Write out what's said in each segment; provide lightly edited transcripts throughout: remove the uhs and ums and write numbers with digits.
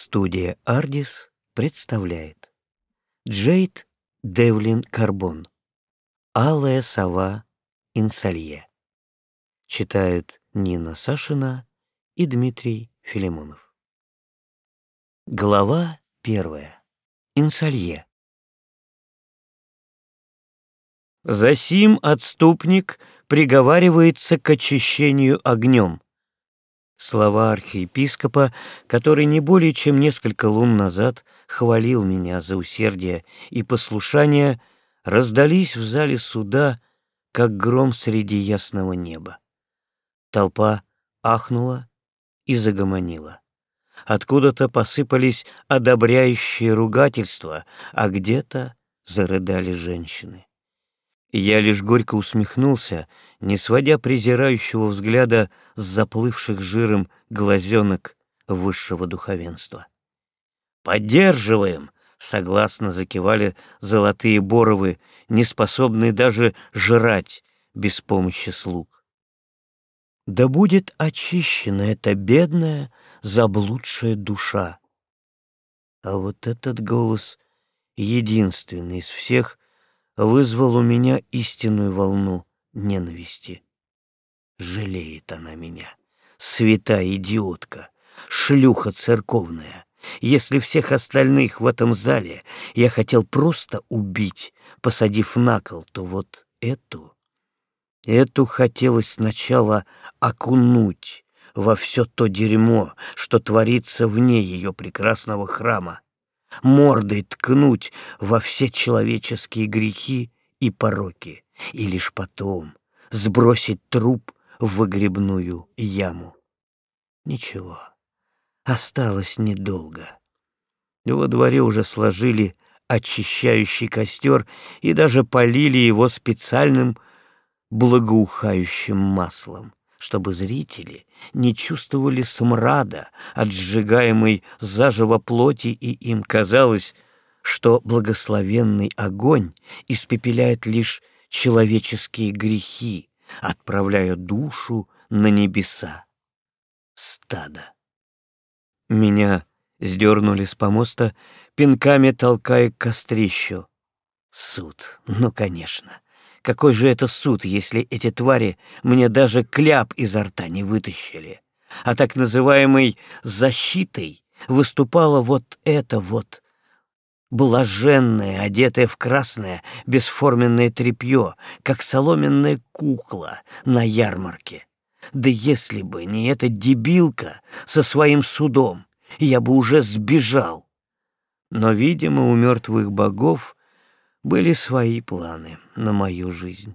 Студия «Ардис» представляет Джейд Девлин Карбон «Алая сова Инсалье». Читают Нина Сашина и Дмитрий Филимонов. Глава 1. Инсалье. Засим отступник приговаривается к очищению огнем. Слова архиепископа, который не более чем несколько лун назад хвалил меня за усердие и послушание, раздались в зале суда, как гром среди ясного неба. Толпа ахнула и загомонила. Откуда-то посыпались одобряющие ругательства, а где-то зарыдали женщины. Я лишь горько усмехнулся, не сводя презирающего взгляда с заплывших жиром глазенок высшего духовенства. «Поддерживаем!» — согласно закивали золотые боровы, неспособные даже жрать без помощи слуг. Да будет очищена эта бедная, заблудшая душа. А вот этот голос, единственный из всех, вызвал у меня истинную волну ненависти. Жалеет она меня, святая идиотка, шлюха церковная. Если всех остальных в этом зале я хотел просто убить, посадив на кол, то вот эту хотелось сначала окунуть во все то дерьмо, что творится вне ее прекрасного храма, мордой ткнуть во все человеческие грехи и пороки, и лишь потом сбросить труп в выгребную яму. Ничего, осталось недолго. Во дворе уже сложили очищающий костер и даже полили его специальным благоухающим маслом, чтобы зрители не чувствовали смрада от сжигаемой заживо плоти, и им казалось, что благословенный огонь испепеляет лишь человеческие грехи, отправляя душу на небеса. Стадо. Меня сдернули с помоста, пинками толкая к кострищу. Суд, ну, конечно. Какой же это суд, если эти твари мне даже кляп изо рта не вытащили? А так называемой защитой выступала вот эта вот блаженная, одетая в красное, бесформенное тряпье, как соломенная кукла на ярмарке. Да если бы не эта дебилка со своим судом, я бы уже сбежал. Но, видимо, у мертвых богов были свои планы на мою жизнь.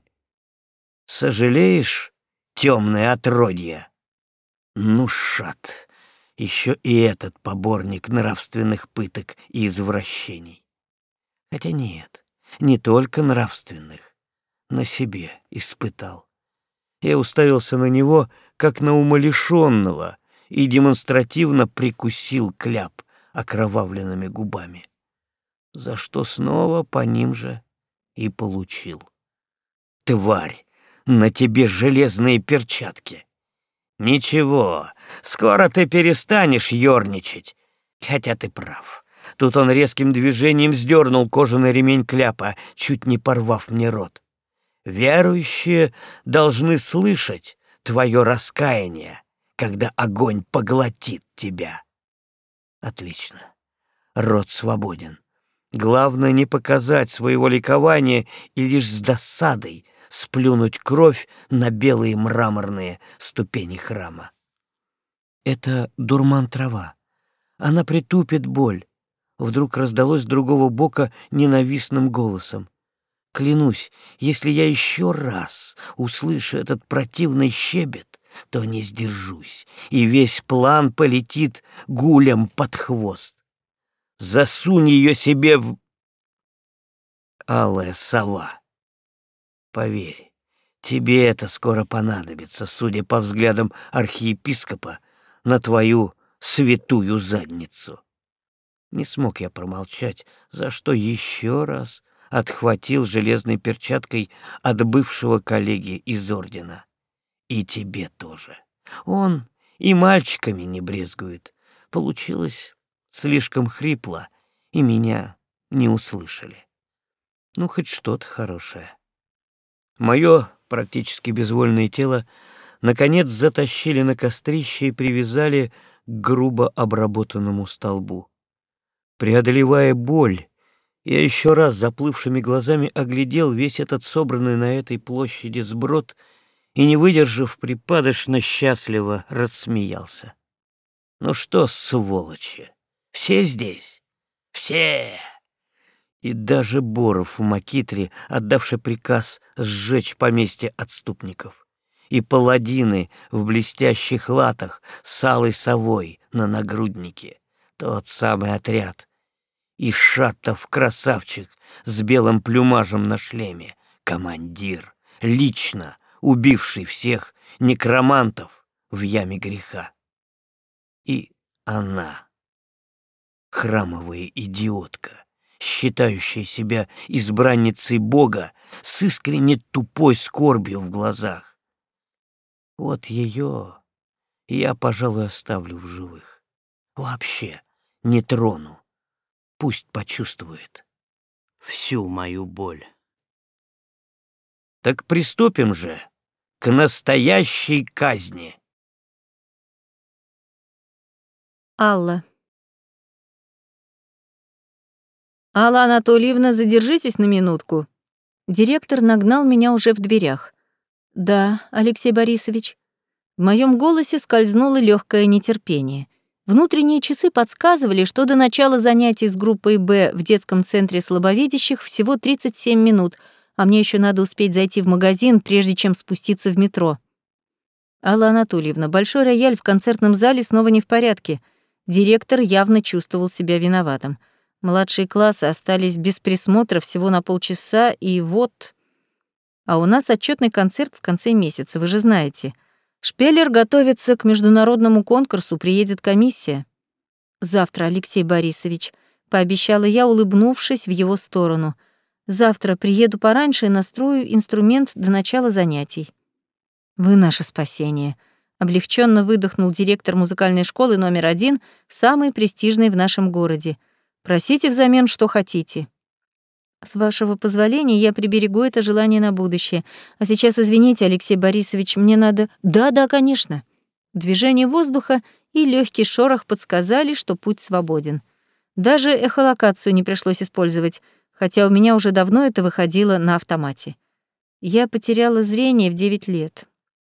Сожалеешь, темное отродье? Ну, шат, еще и этот поборник нравственных пыток и извращений. Хотя нет, не только нравственных, на себе испытал. Я уставился на него, как на умалишенного, и демонстративно прикусил кляп окровавленными губами, за что снова по ним же и получил. Тварь, на тебе железные перчатки. Ничего, скоро ты перестанешь ерничать. Хотя ты прав. Тут он резким движением сдернул кожаный ремень кляпа, чуть не порвав мне рот. Верующие должны слышать твое раскаяние, когда огонь поглотит тебя. Отлично. Рот свободен. Главное не показать своего ликования и лишь с досадой сплюнуть кровь на белые мраморные ступени храма. Это дурман-трава. Она притупит боль. Вдруг раздалось с другого бока ненавистным голосом. Клянусь, если я еще раз услышу этот противный щебет, то не сдержусь, и весь план полетит гулям под хвост. Засунь ее себе в... Алая сова. Поверь, тебе это скоро понадобится, судя по взглядам архиепископа, на твою святую задницу. Не смог я промолчать, за что еще раз отхватил железной перчаткой от бывшего коллеги из ордена. И тебе тоже. Он и мальчиками не брезгует. Получилось слишком хрипло, и меня не услышали. Ну, хоть что-то хорошее. Мое практически безвольное тело наконец затащили на кострище и привязали к грубо обработанному столбу. Преодолевая боль, я еще раз заплывшими глазами оглядел весь этот собранный на этой площади сброд и, не выдержав, припадочно счастливо рассмеялся. «Ну что, сволочи, все здесь? Все!» И даже Боров в Макитре, отдавший приказ сжечь поместье отступников, и паладины в блестящих латах с алой совой на нагруднике, тот самый отряд, и Шатов-красавчик с белым плюмажем на шлеме, командир, лично убивший всех некромантов в яме греха. И она, храмовая идиотка, считающая себя избранницей Бога с искренне тупой скорбью в глазах. Вот ее я, пожалуй, оставлю в живых. Вообще не трону. Пусть почувствует всю мою боль. Так приступим же к настоящей казни. Алла. «Алла Анатольевна, задержитесь на минутку». Директор нагнал меня уже в дверях. «Да, Алексей Борисович». В моем голосе скользнуло легкое нетерпение. Внутренние часы подсказывали, что до начала занятий с группой «Б» в детском центре слабовидящих всего 37 минут, а мне еще надо успеть зайти в магазин, прежде чем спуститься в метро. «Алла Анатольевна, большой рояль в концертном зале снова не в порядке». Директор явно чувствовал себя виноватым. Младшие классы остались без присмотра всего на полчаса, и вот... А у нас отчетный концерт в конце месяца, вы же знаете. Шпеллер готовится к международному конкурсу, приедет комиссия. Завтра, Алексей Борисович, пообещала я, улыбнувшись в его сторону. Завтра приеду пораньше и настрою инструмент до начала занятий. Вы наше спасение. Облегченно выдохнул директор музыкальной школы номер 1, самой престижной в нашем городе. Просите взамен, что хотите. С вашего позволения я приберегу это желание на будущее. А сейчас, извините, Алексей Борисович, мне надо... Да, конечно. Движение воздуха и легкий шорох подсказали, что путь свободен. Даже эхолокацию не пришлось использовать, хотя у меня уже давно это выходило на автомате. Я потеряла зрение в 9 лет.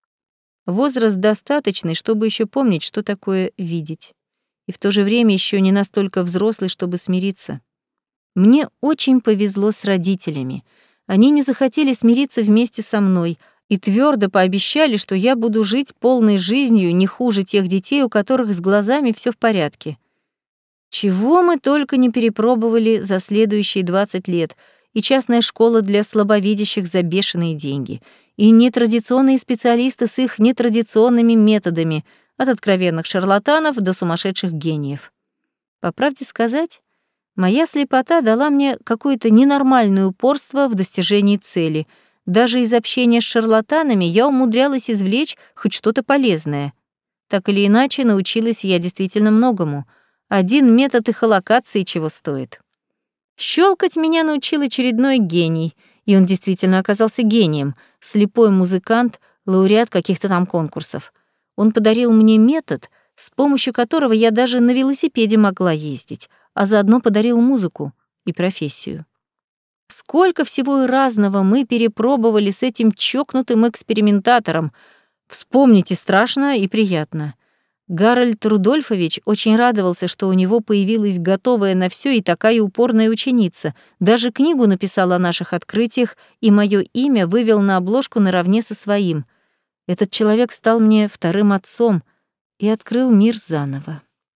Возраст достаточный, чтобы еще помнить, что такое видеть. И в то же время еще не настолько взрослый, чтобы смириться. Мне очень повезло с родителями. Они не захотели смириться вместе со мной и твердо пообещали, что я буду жить полной жизнью, не хуже тех детей, у которых с глазами все в порядке. Чего мы только не перепробовали за следующие 20 лет, и частная школа для слабовидящих за бешеные деньги, и нетрадиционные специалисты с их нетрадиционными методами, от откровенных шарлатанов до сумасшедших гениев. По правде сказать, моя слепота дала мне какое-то ненормальное упорство в достижении цели. Даже из общения с шарлатанами я умудрялась извлечь хоть что-то полезное. Так или иначе, научилась я действительно многому. Один метод эхолокации чего стоит. Щелкать меня научил очередной гений, и он действительно оказался гением, слепой музыкант, лауреат каких-то там конкурсов. Он подарил мне метод, с помощью которого я даже на велосипеде могла ездить, а заодно подарил музыку и профессию. Сколько всего и разного мы перепробовали с этим чокнутым экспериментатором. Вспомните, страшно и приятно. Гарольд Рудольфович очень радовался, что у него появилась готовая на все и такая упорная ученица. Даже книгу написал о наших открытиях, и мое имя вывел на обложку наравне со своим. Этот человек стал мне вторым отцом и открыл мир заново.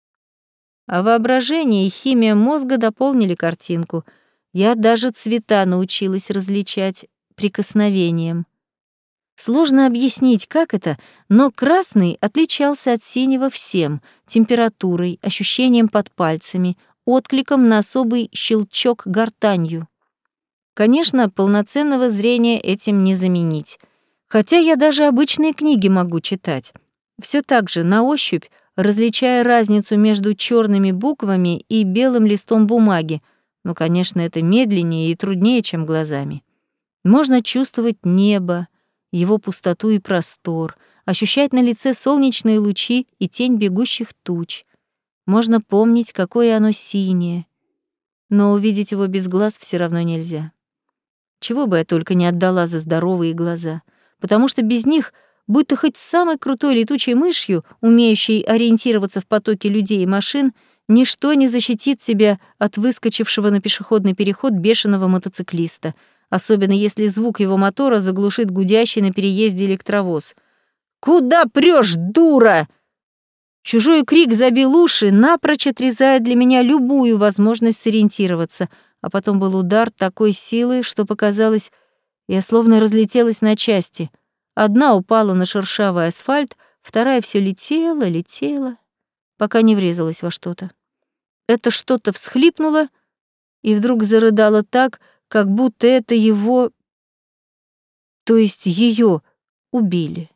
А воображение и химия мозга дополнили картинку. Я даже цвета научилась различать прикосновением. Сложно объяснить, как это, но красный отличался от синего всем: температурой, ощущением под пальцами, откликом на особый щелчок гортанью. Конечно, полноценного зрения этим не заменить. Хотя я даже обычные книги могу читать. Все так же, на ощупь, различая разницу между черными буквами и белым листом бумаги. Но, конечно, это медленнее и труднее, чем глазами. Можно чувствовать небо, его пустоту и простор, ощущать на лице солнечные лучи и тень бегущих туч. Можно помнить, какое оно синее, но увидеть его без глаз все равно нельзя. Чего бы я только не отдала за здоровые глаза, потому что без них, будь ты хоть самой крутой летучей мышью, умеющей ориентироваться в потоке людей и машин, ничто не защитит тебя от выскочившего на пешеходный переход бешеного мотоциклиста, особенно если звук его мотора заглушит гудящий на переезде электровоз. «Куда прёшь, дура?» Чужой крик забил уши, напрочь отрезая для меня любую возможность сориентироваться, а потом был удар такой силы, что показалось, я словно разлетелась на части. Одна упала на шершавый асфальт, вторая все летела, пока не врезалась во что-то. Это что-то всхлипнуло и вдруг зарыдало так, как будто это его, то есть ее, убили.